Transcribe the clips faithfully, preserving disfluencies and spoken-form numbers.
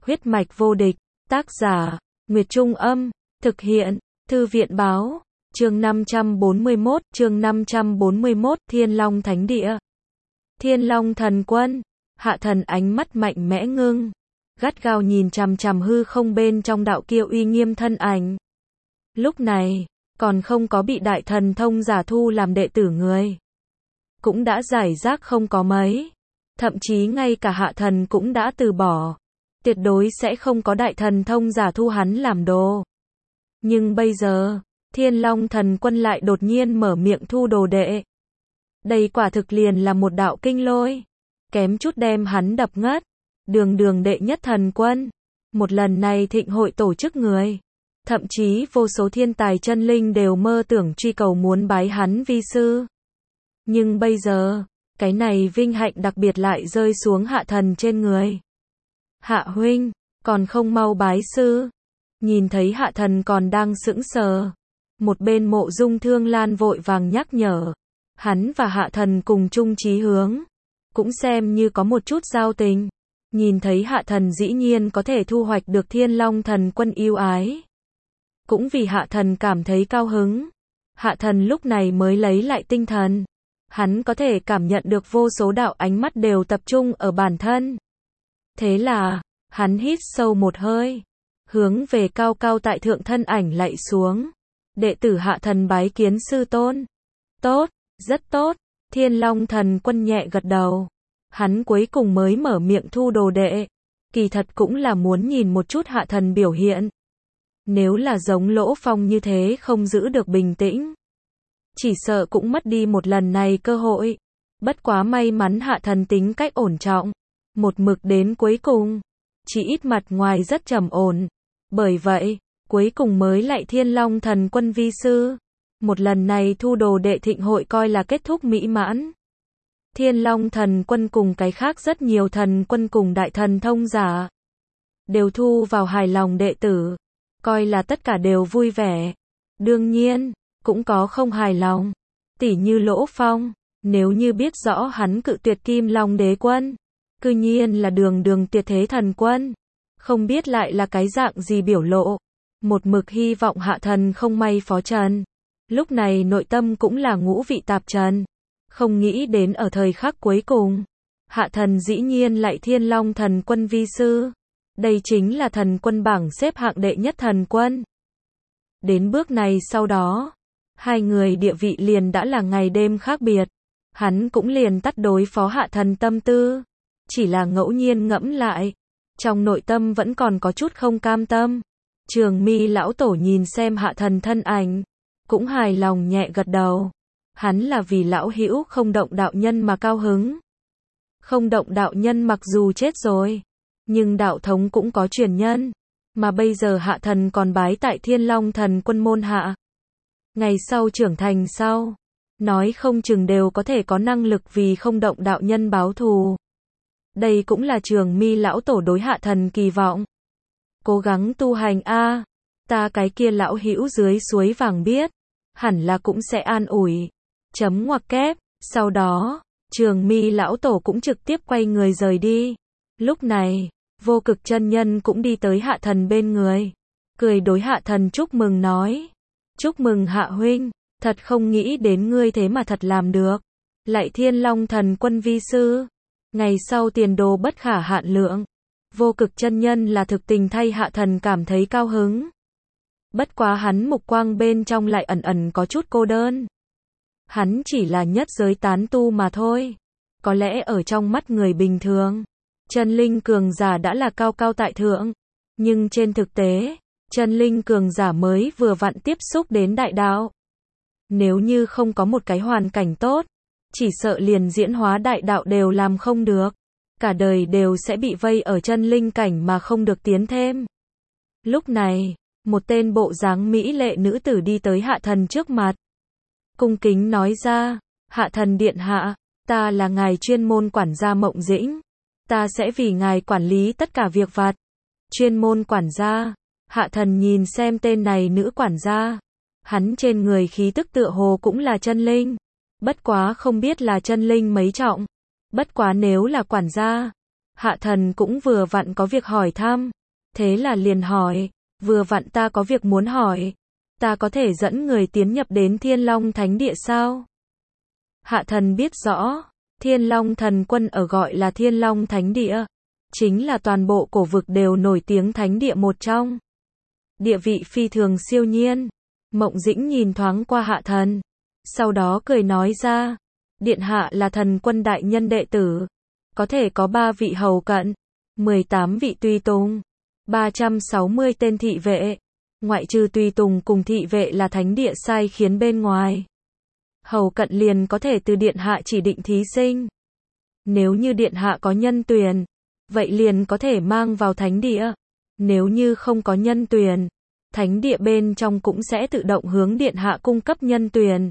Huyết mạch vô địch, tác giả, Nguyệt Trung Âm, thực hiện, Thư viện Báo, chương năm trăm bốn mươi mốt, chương năm trăm bốn mươi mốt, Thiên Long Thánh Địa. Thiên Long Thần Quân, Hạ Thần ánh mắt mạnh mẽ ngưng, gắt gao nhìn chằm chằm hư không bên trong đạo kia uy nghiêm thân ảnh. Lúc này, còn không có bị đại thần thông giả thu làm đệ tử người. Cũng đã giải rác không có mấy. Thậm chí ngay cả Hạ Thần cũng đã từ bỏ. Tuyệt đối sẽ không có đại thần thông giả thu hắn làm đồ. Nhưng bây giờ, Thiên Long Thần Quân lại đột nhiên mở miệng thu đồ đệ. Đây quả thực liền là một đạo kinh lôi. Kém chút đem hắn đập ngất. Đường đường đệ nhất thần quân. Một lần này thịnh hội tổ chức người. Thậm chí vô số thiên tài chân linh đều mơ tưởng truy cầu muốn bái hắn vi sư. Nhưng bây giờ, cái này vinh hạnh đặc biệt lại rơi xuống Hạ Thần trên người. Hạ huynh, còn không mau bái sư. Nhìn thấy Hạ Thần còn đang sững sờ. Một bên Mộ Dung Thương Lan vội vàng nhắc nhở. Hắn và Hạ Thần cùng chung chí hướng. Cũng xem như có một chút giao tình. Nhìn thấy Hạ Thần dĩ nhiên có thể thu hoạch được Thiên Long Thần Quân yêu ái. Cũng vì Hạ Thần cảm thấy cao hứng. Hạ Thần lúc này mới lấy lại tinh thần. Hắn có thể cảm nhận được vô số đạo ánh mắt đều tập trung ở bản thân. Thế là, hắn hít sâu một hơi. Hướng về cao cao tại thượng thân ảnh lạy xuống. Đệ tử Hạ Thần bái kiến sư tôn. Tốt, rất tốt. Thiên Long Thần Quân nhẹ gật đầu. Hắn cuối cùng mới mở miệng thu đồ đệ. Kỳ thật cũng là muốn nhìn một chút Hạ Thần biểu hiện. Nếu là giống Lỗ Phong như thế không giữ được bình tĩnh. Chỉ sợ cũng mất đi một lần này cơ hội. Bất quá may mắn Hạ Thần tính cách ổn trọng. Một mực đến cuối cùng. Chỉ ít mặt ngoài rất trầm ổn. Bởi vậy, cuối cùng mới lại Thiên Long Thần Quân vi sư. Một lần này thu đồ đệ thịnh hội coi là kết thúc mỹ mãn. Thiên Long Thần Quân cùng cái khác rất nhiều thần quân cùng đại thần thông giả. Đều thu vào hài lòng đệ tử. Coi là tất cả đều vui vẻ. Đương nhiên, cũng có không hài lòng. Tỉ như Lỗ Phong, nếu như biết rõ hắn cự tuyệt Kim Long Đế Quân. Cư nhiên là đường đường tuyệt thế thần quân. Không biết lại là cái dạng gì biểu lộ. Một mực hy vọng Hạ Thần không may phó trần. Lúc này nội tâm cũng là ngũ vị tạp trần. Không nghĩ đến ở thời khắc cuối cùng. Hạ Thần dĩ nhiên lại Thiên Long Thần Quân vi sư. Đây chính là thần quân bảng xếp hạng đệ nhất thần quân. Đến bước này sau đó, hai người địa vị liền đã là ngày đêm khác biệt. Hắn cũng liền tắt đối phó Hạ Thần tâm tư. Chỉ là ngẫu nhiên ngẫm lại. Trong nội tâm vẫn còn có chút không cam tâm. Trường Mi lão tổ nhìn xem Hạ Thần thân ảnh. Cũng hài lòng nhẹ gật đầu. Hắn là vì lão hữu không động đạo nhân mà cao hứng. Không động đạo nhân mặc dù chết rồi. Nhưng đạo thống cũng có truyền nhân. Mà bây giờ Hạ Thần còn bái tại Thiên Long Thần Quân môn hạ. Ngày sau trưởng thành sau. Nói không chừng đều có thể có năng lực vì không động đạo nhân báo thù. Đây cũng là Trường Mi lão tổ đối Hạ Thần kỳ vọng. Cố gắng tu hành a, ta cái kia lão hữu dưới suối vàng biết. Hẳn là cũng sẽ an ủi. Chấm ngoặc kép. Sau đó, Trường Mi lão tổ cũng trực tiếp quay người rời đi. Lúc này, Vô Cực chân nhân cũng đi tới Hạ Thần bên người. Cười đối Hạ Thần chúc mừng nói. Chúc mừng Hạ huynh, thật không nghĩ đến ngươi thế mà thật làm được. Lại Thiên Long Thần Quân vi sư. Ngày sau tiền đồ bất khả hạn lượng. Vô Cực chân nhân là thực tình thay Hạ Thần cảm thấy cao hứng. Bất quá hắn mục quang bên trong lại ẩn ẩn có chút cô đơn. Hắn chỉ là nhất giới tán tu mà thôi. Có lẽ ở trong mắt người bình thường, chân linh cường giả đã là cao cao tại thượng. Nhưng trên thực tế, chân linh cường giả mới vừa vặn tiếp xúc đến đại đạo. Nếu như không có một cái hoàn cảnh tốt, chỉ sợ liền diễn hóa đại đạo đều làm không được. Cả đời đều sẽ bị vây ở chân linh cảnh mà không được tiến thêm. Lúc này, một tên bộ dáng mỹ lệ nữ tử đi tới Hạ Thần trước mặt. Cung kính nói ra, Hạ Thần điện hạ, ta là ngài chuyên môn quản gia Mộng Dĩnh. Ta sẽ vì ngài quản lý tất cả việc vặt. Chuyên môn quản gia. Hạ Thần nhìn xem tên này nữ quản gia. Hắn trên người khí tức tựa hồ cũng là chân linh. Bất quá không biết là chân linh mấy trọng. Bất quá nếu là quản gia, Hạ thần cũng vừa vặn có việc hỏi thăm. Thế là liền hỏi, vừa vặn ta có việc muốn hỏi. Ta có thể dẫn người tiến nhập đến Thiên Long Thánh Địa sao? Hạ thần biết rõ, Thiên Long Thần Quân ở gọi là Thiên Long Thánh Địa. Chính là toàn bộ cổ vực đều nổi tiếng thánh địa một trong. Địa vị phi thường siêu nhiên. Mộng Dĩnh nhìn thoáng qua hạ thần. Sau đó cười nói ra, điện hạ là thần quân đại nhân đệ tử. Có thể có ba vị hầu cận, mười tám vị tùy tùng, ba trăm sáu mươi tên thị vệ. Ngoại trừ tùy tùng cùng thị vệ là thánh địa sai khiến bên ngoài. Hầu cận liền có thể từ điện hạ chỉ định thí sinh. Nếu như điện hạ có nhân tuyển, vậy liền có thể mang vào thánh địa. Nếu như không có nhân tuyển, thánh địa bên trong cũng sẽ tự động hướng điện hạ cung cấp nhân tuyển.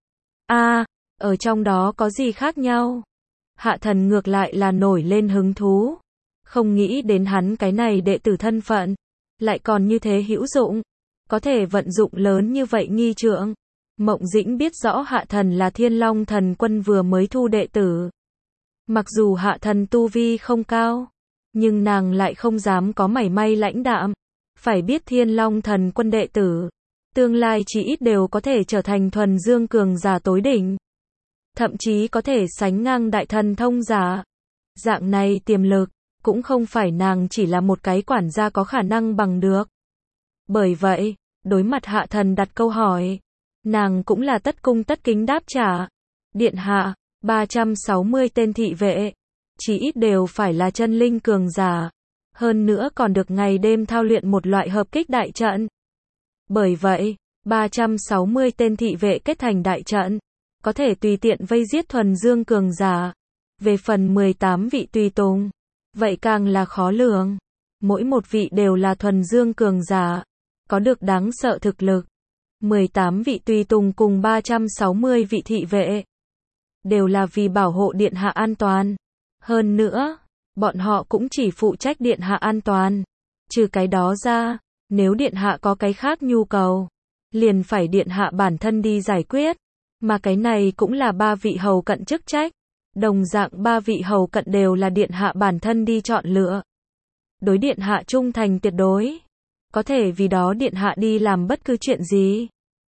A, à, ở trong đó có gì khác nhau? Hạ thần ngược lại là nổi lên hứng thú. Không nghĩ đến hắn cái này đệ tử thân phận, lại còn như thế hữu dụng. Có thể vận dụng lớn như vậy nghi trượng. Mộng Dĩnh biết rõ hạ thần là Thiên Long Thần Quân vừa mới thu đệ tử. Mặc dù hạ thần tu vi không cao, nhưng nàng lại không dám có mảy may lãnh đạm. Phải biết Thiên Long Thần Quân đệ tử, tương lai chỉ ít đều có thể trở thành thuần dương cường giả tối đỉnh. Thậm chí có thể sánh ngang đại thần thông giả. Dạng này tiềm lực, cũng không phải nàng chỉ là một cái quản gia có khả năng bằng được. Bởi vậy, đối mặt hạ thần đặt câu hỏi, nàng cũng là tất cung tất kính đáp trả. Điện hạ, ba trăm sáu mươi tên thị vệ, chỉ ít đều phải là chân linh cường giả. Hơn nữa còn được ngày đêm thao luyện một loại hợp kích đại trận. Bởi vậy, ba trăm sáu mươi tên thị vệ kết thành đại trận, có thể tùy tiện vây giết thuần dương cường giả. Về phần mười tám vị tùy tùng, vậy càng là khó lường. Mỗi một vị đều là thuần dương cường giả, có được đáng sợ thực lực. mười tám vị tùy tùng cùng ba trăm sáu mươi vị thị vệ, đều là vì bảo hộ điện hạ an toàn. Hơn nữa, bọn họ cũng chỉ phụ trách điện hạ an toàn. Trừ cái đó ra, nếu điện hạ có cái khác nhu cầu, liền phải điện hạ bản thân đi giải quyết. Mà cái này cũng là ba vị hầu cận chức trách. Đồng dạng ba vị hầu cận đều là điện hạ bản thân đi chọn lựa. Đối điện hạ trung thành tuyệt đối. Có thể vì đó điện hạ đi làm bất cứ chuyện gì.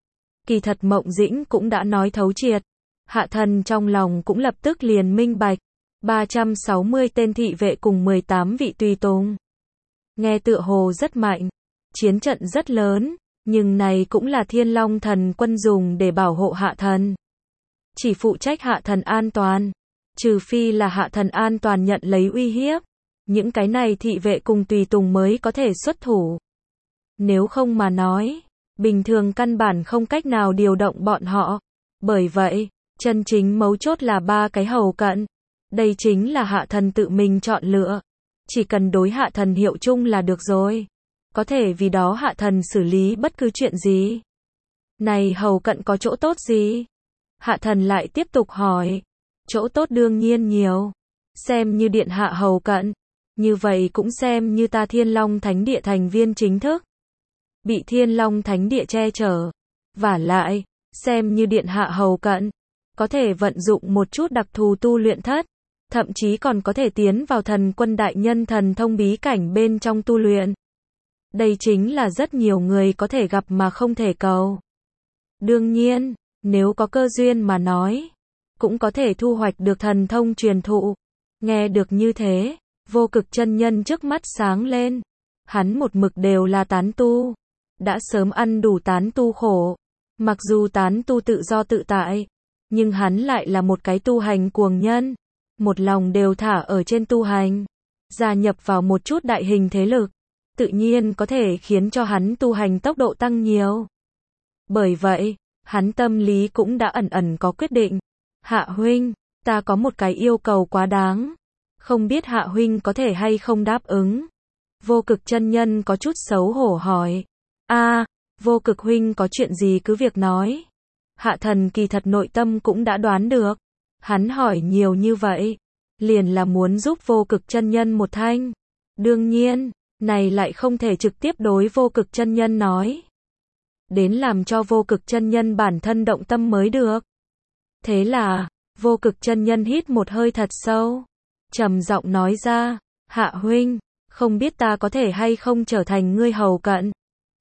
Kỳ thật Mộng Dĩnh cũng đã nói thấu triệt. Hạ thần trong lòng cũng lập tức liền minh bạch. ba trăm sáu mươi tên thị vệ cùng mười tám vị tùy tùng. Nghe tựa hồ rất mạnh. Chiến trận rất lớn. Nhưng này cũng là Thiên Long Thần Quân dùng để bảo hộ hạ thần. Chỉ phụ trách hạ thần an toàn. Trừ phi là hạ thần an toàn nhận lấy uy hiếp. Những cái này thị vệ cùng tùy tùng mới có thể xuất thủ. Nếu không mà nói, bình thường căn bản không cách nào điều động bọn họ. Bởi vậy, chân chính mấu chốt là ba cái hầu cận. Đây chính là hạ thần tự mình chọn lựa. Chỉ cần đối hạ thần hiệu chung là được rồi. Có thể vì đó hạ thần xử lý bất cứ chuyện gì. Này hầu cận có chỗ tốt gì? Hạ thần lại tiếp tục hỏi. Chỗ tốt đương nhiên nhiều. Xem như điện hạ hầu cận. Như vậy cũng xem như ta Thiên Long Thánh Địa thành viên chính thức. Bị Thiên Long Thánh Địa che chở. Vả lại, xem như điện hạ hầu cận. Có thể vận dụng một chút đặc thù tu luyện thất. Thậm chí còn có thể tiến vào thần quân đại nhân thần thông bí cảnh bên trong tu luyện. Đây chính là rất nhiều người có thể gặp mà không thể cầu. Đương nhiên, nếu có cơ duyên mà nói, cũng có thể thu hoạch được thần thông truyền thụ. Nghe được như thế, Vô Cực chân nhân trước mắt sáng lên. Hắn một mực đều là tán tu. Đã sớm ăn đủ tán tu khổ. Mặc dù tán tu tự do tự tại, nhưng hắn lại là một cái tu hành cuồng nhân. Một lòng đều thả ở trên tu hành. Gia nhập vào một chút đại hình thế lực. Tự nhiên có thể khiến cho hắn tu hành tốc độ tăng nhiều. Bởi vậy, hắn tâm lý cũng đã ẩn ẩn có quyết định. Hạ huynh, ta có một cái yêu cầu quá đáng. Không biết hạ huynh có thể hay không đáp ứng. Vô Cực chân nhân có chút xấu hổ hỏi. A, à, Vô Cực huynh có chuyện gì cứ việc nói. Hạ thần kỳ thật nội tâm cũng đã đoán được. Hắn hỏi nhiều như vậy, liền là muốn giúp Vô Cực chân nhân một thanh. Đương nhiên, này lại không thể trực tiếp đối Vô Cực chân nhân nói. Đến làm cho Vô Cực chân nhân bản thân động tâm mới được. Thế là, Vô Cực chân nhân hít một hơi thật sâu. trầm giọng nói ra, Hạ huynh, không biết ta có thể hay không trở thành ngươi hầu cận.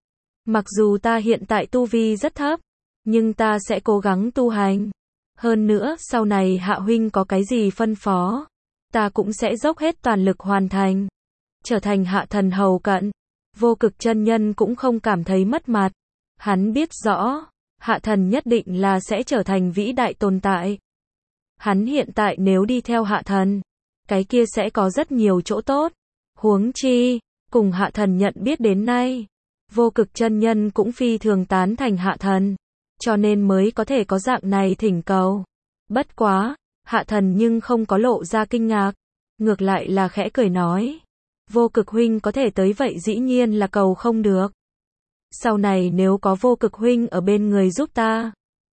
Mặc dù ta hiện tại tu vi rất thấp, nhưng ta sẽ cố gắng tu hành. Hơn nữa, sau này Hạ huynh có cái gì phân phó, ta cũng sẽ dốc hết toàn lực hoàn thành. Trở thành Hạ thần hầu cận. Vô Cực chân nhân cũng không cảm thấy mất mặt. Hắn biết rõ, Hạ thần nhất định là sẽ trở thành vĩ đại tồn tại. Hắn hiện tại nếu đi theo Hạ thần, cái kia sẽ có rất nhiều chỗ tốt. Huống chi, cùng Hạ thần nhận biết đến nay, Vô Cực chân nhân cũng phi thường tán thành Hạ thần, cho nên mới có thể có dạng này thỉnh cầu. Bất quá, Hạ thần nhưng không có lộ ra kinh ngạc, ngược lại là khẽ cười nói, Vô Cực huynh có thể tới vậy dĩ nhiên là cầu không được. Sau này nếu có Vô Cực huynh ở bên người giúp ta,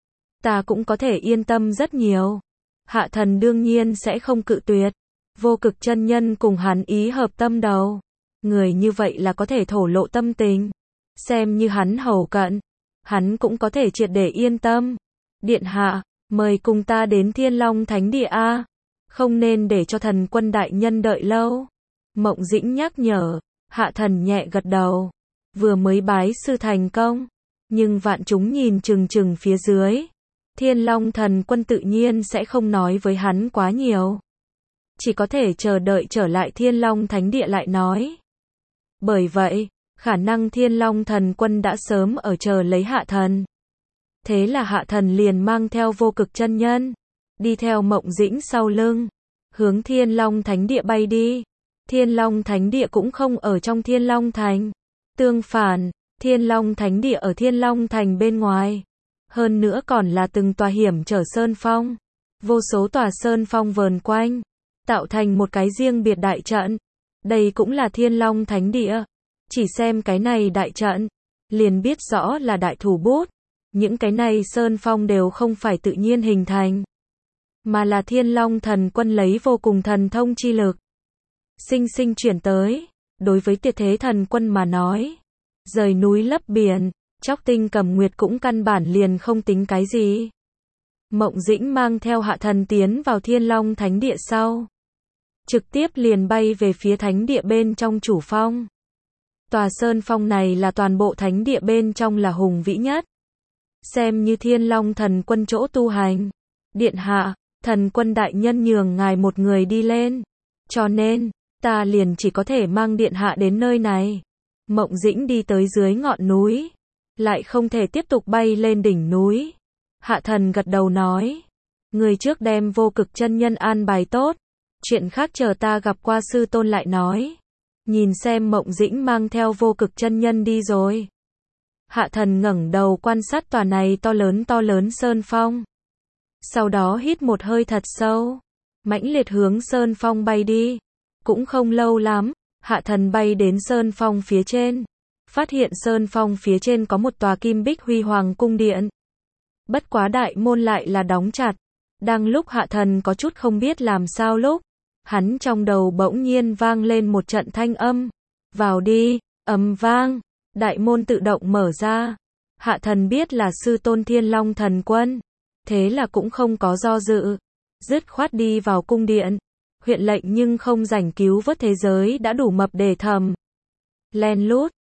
ta cũng có thể yên tâm rất nhiều. Hạ thần đương nhiên sẽ không cự tuyệt. Vô Cực chân nhân cùng hắn ý hợp tâm đầu. Người như vậy là có thể thổ lộ tâm tình. Xem như hắn hầu cận, hắn cũng có thể triệt để yên tâm. Điện hạ, mời cùng ta đến Thiên Long Thánh Địa a. Không nên để cho thần quân đại nhân đợi lâu. Mộng Dĩnh nhắc nhở. Hạ thần nhẹ gật đầu. Vừa mới bái sư thành công, nhưng vạn chúng nhìn chừng chừng phía dưới. Thiên Long thần quân tự nhiên sẽ không nói với hắn quá nhiều. Chỉ có thể chờ đợi trở lại Thiên Long Thánh Địa lại nói. Bởi vậy, khả năng Thiên Long thần quân đã sớm ở chờ lấy Hạ thần. Thế là Hạ thần liền mang theo Vô Cực chân nhân, đi theo Mộng Dĩnh sau lưng, hướng Thiên Long Thánh Địa bay đi. Thiên Long Thánh Địa cũng không ở trong Thiên Long Thành. Tương phản, Thiên Long Thánh Địa ở Thiên Long Thành bên ngoài. Hơn nữa còn là từng tòa hiểm trở sơn phong. Vô số tòa sơn phong vờn quanh, tạo thành một cái riêng biệt đại trận. Đây cũng là Thiên Long Thánh Địa. Chỉ xem cái này đại trận, liền biết rõ là đại thủ bút. Những cái này sơn phong đều không phải tự nhiên hình thành, mà là Thiên Long thần quân lấy vô cùng thần thông chi lực sinh sinh chuyển tới. Đối với Tuyệt Thế thần quân mà nói, rời núi lấp biển, chóc tinh cầm nguyệt cũng căn bản liền không tính cái gì. Mộng Dĩnh mang theo Hạ thần tiến vào Thiên Long Thánh Địa sau, trực tiếp liền bay về phía thánh địa bên trong chủ phong. Tòa sơn phong này là toàn bộ thánh địa bên trong là hùng vĩ nhất, xem như Thiên Long thần quân chỗ tu hành. Điện hạ, thần quân đại nhân nhường ngài một người đi lên, cho nên ta liền chỉ có thể mang điện hạ đến nơi này. Mộng Dĩnh đi tới dưới ngọn núi, lại không thể tiếp tục bay lên đỉnh núi. Hạ thần gật đầu nói, người trước đem Vô Cực chân nhân an bài tốt, chuyện khác chờ ta gặp qua sư tôn lại nói. Nhìn xem Mộng Dĩnh mang theo Vô Cực chân nhân đi rồi, Hạ thần ngẩng đầu quan sát tòa này to lớn to lớn sơn phong. Sau đó hít một hơi thật sâu, mãnh liệt hướng sơn phong bay đi. Cũng không lâu lắm, Hạ thần bay đến sơn phong phía trên, phát hiện sơn phong phía trên có một tòa kim bích huy hoàng cung điện. Bất quá đại môn lại là đóng chặt. Đang lúc Hạ thần có chút không biết làm sao lúc, hắn trong đầu bỗng nhiên vang lên một trận thanh âm. Vào đi, ầm vang, đại môn tự động mở ra. Hạ thần biết là sư tôn Thiên Long thần quân, thế là cũng không có do dự, dứt khoát đi vào cung điện. Huyện lệnh nhưng không rảnh cứu vớt thế giới đã đủ mập để thầm. Len lút,